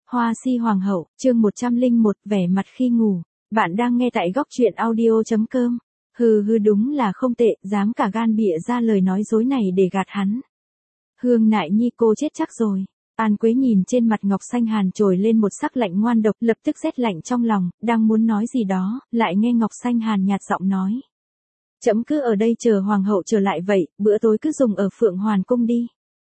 Hoa si hoàng hậu, chương 101, vẻ mặt khi ngủ. Bạn đang nghe tại góc truyện audio.com. Hừ đúng là không tệ, dám cả gan bịa ra lời nói dối này để gạt hắn. Hương Nại Nhi cô chết chắc rồi. An Quế nhìn trên mặt Ngọc Xanh Hàn trồi lên một sắc lạnh ngoan độc, lập tức rét lạnh trong lòng, đang muốn nói gì đó, lại nghe Ngọc Xanh Hàn nhạt giọng nói. Trẫm cứ ở đây chờ hoàng hậu trở lại vậy, bữa tối cứ dùng ở Phượng Hoàn cung đi.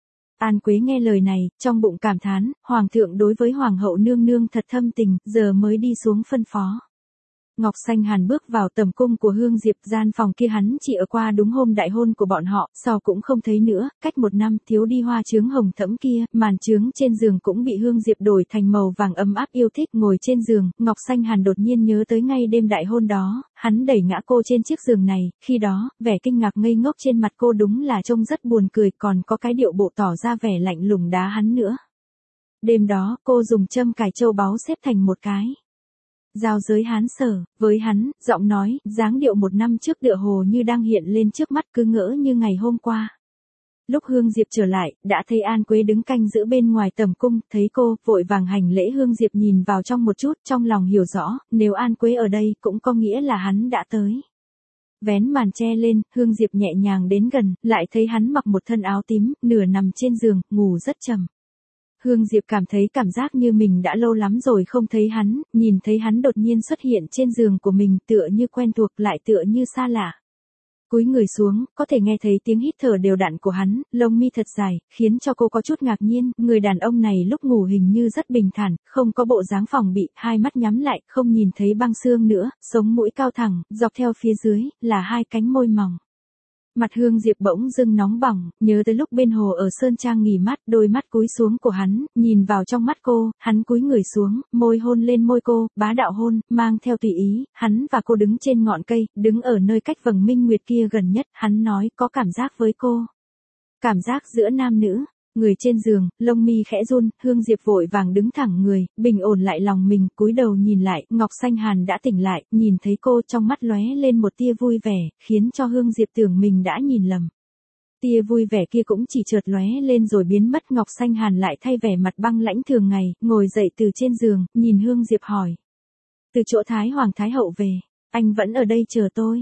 An Quế nghe lời này, trong bụng cảm thán, hoàng thượng đối với hoàng hậu nương nương thật thâm tình, giờ mới đi xuống phân phó. Ngọc Xanh Hàn bước vào tầm cung của Hương Diệp, gian phòng kia hắn chỉ ở qua đúng hôm đại hôn của bọn họ, sau cũng không thấy nữa, cách một năm thiếu đi hoa chướng hồng thẫm kia, màn chướng trên giường cũng bị Hương Diệp đổi thành màu vàng ấm áp yêu thích. Ngồi trên giường, Ngọc Xanh Hàn đột nhiên nhớ tới ngay đêm đại hôn đó, hắn đẩy ngã cô trên chiếc giường này, khi đó, vẻ kinh ngạc ngây ngốc trên mặt cô đúng là trông rất buồn cười, còn có cái điệu bộ tỏ ra vẻ lạnh lùng đá hắn nữa. Đêm đó, cô dùng châm cài châu báu xếp thành một cái giao giới hán sở, với hắn, giọng nói, dáng điệu một năm trước tựa hồ như đang hiện lên trước mắt, cứ ngỡ như ngày hôm qua. Lúc Hương Diệp trở lại, đã thấy An Quế đứng canh giữ bên ngoài tầm cung, thấy cô, vội vàng hành lễ. Hương Diệp nhìn vào trong một chút, trong lòng hiểu rõ, nếu An Quế ở đây, cũng có nghĩa là hắn đã tới. Vén màn che lên, Hương Diệp nhẹ nhàng đến gần, lại thấy hắn mặc một thân áo tím, nửa nằm trên giường, ngủ rất trầm. Hương Diệp cảm thấy cảm giác như mình đã lâu lắm rồi không thấy hắn, nhìn thấy hắn đột nhiên xuất hiện trên giường của mình, tựa như quen thuộc lại tựa như xa lạ. Cúi người xuống, có thể nghe thấy tiếng hít thở đều đặn của hắn, lông mi thật dài, khiến cho cô có chút ngạc nhiên, người đàn ông này lúc ngủ hình như rất bình thản, không có bộ dáng phòng bị, hai mắt nhắm lại, không nhìn thấy băng xương nữa, sống mũi cao thẳng, dọc theo phía dưới, là hai cánh môi mỏng. Mặt Hương Diệp bỗng dưng nóng bỏng, nhớ tới lúc bên hồ ở Sơn Trang nghỉ mát, đôi mắt cúi xuống của hắn, nhìn vào trong mắt cô, hắn cúi người xuống, môi hôn lên môi cô, bá đạo hôn, mang theo tùy ý, hắn và cô đứng trên ngọn cây, đứng ở nơi cách vầng minh nguyệt kia gần nhất, hắn nói có cảm giác với cô. Cảm giác giữa nam nữ. Người trên giường, lông mi khẽ run, Hương Diệp vội vàng đứng thẳng người, bình ổn lại lòng mình, cúi đầu nhìn lại, Ngọc Xanh Hàn đã tỉnh lại, nhìn thấy cô trong mắt lóe lên một tia vui vẻ, khiến cho Hương Diệp tưởng mình đã nhìn lầm. Tia vui vẻ kia cũng chỉ chợt lóe lên rồi biến mất. Ngọc Xanh Hàn lại thay vẻ mặt băng lãnh thường ngày, ngồi dậy từ trên giường, nhìn Hương Diệp hỏi. Từ chỗ Thái Hoàng Thái Hậu về, anh vẫn ở đây chờ tôi.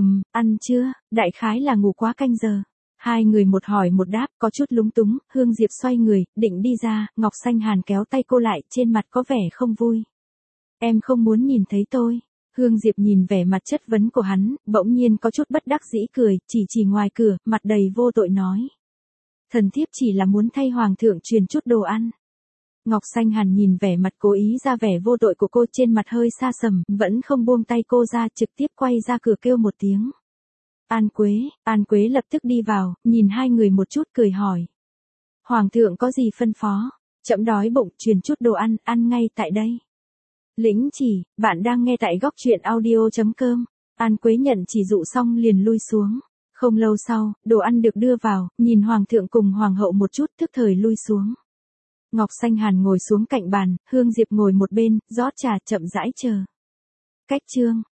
Ăn chưa, đại khái là ngủ quá canh giờ. Hai người một hỏi một đáp, có chút lúng túng, Hương Diệp xoay người, định đi ra, Ngọc Xanh Hàn kéo tay cô lại, trên mặt có vẻ không vui. Em không muốn nhìn thấy tôi. Hương Diệp nhìn vẻ mặt chất vấn của hắn, bỗng nhiên có chút bất đắc dĩ cười, chỉ ngoài cửa, mặt đầy vô tội nói. Thần thiếp chỉ là muốn thay hoàng thượng truyền chút đồ ăn. Ngọc Xanh Hàn nhìn vẻ mặt cố ý ra vẻ vô tội của cô, trên mặt hơi xa sầm, vẫn không buông tay cô ra, trực tiếp quay ra cửa kêu một tiếng. An Quế lập tức đi vào, nhìn hai người một chút cười hỏi. Hoàng thượng có gì phân phó? Trẫm đói bụng, truyền chút đồ ăn, ăn ngay tại đây. Lĩnh chỉ, bạn đang nghe tại góc truyện audio.com. An Quế nhận chỉ dụ xong liền lui xuống. Không lâu sau, đồ ăn được đưa vào, nhìn hoàng thượng cùng hoàng hậu một chút, tức thời lui xuống. Ngọc Xanh Hàn ngồi xuống cạnh bàn, Hương Diệp ngồi một bên, rót trà chậm rãi chờ. Cách chương.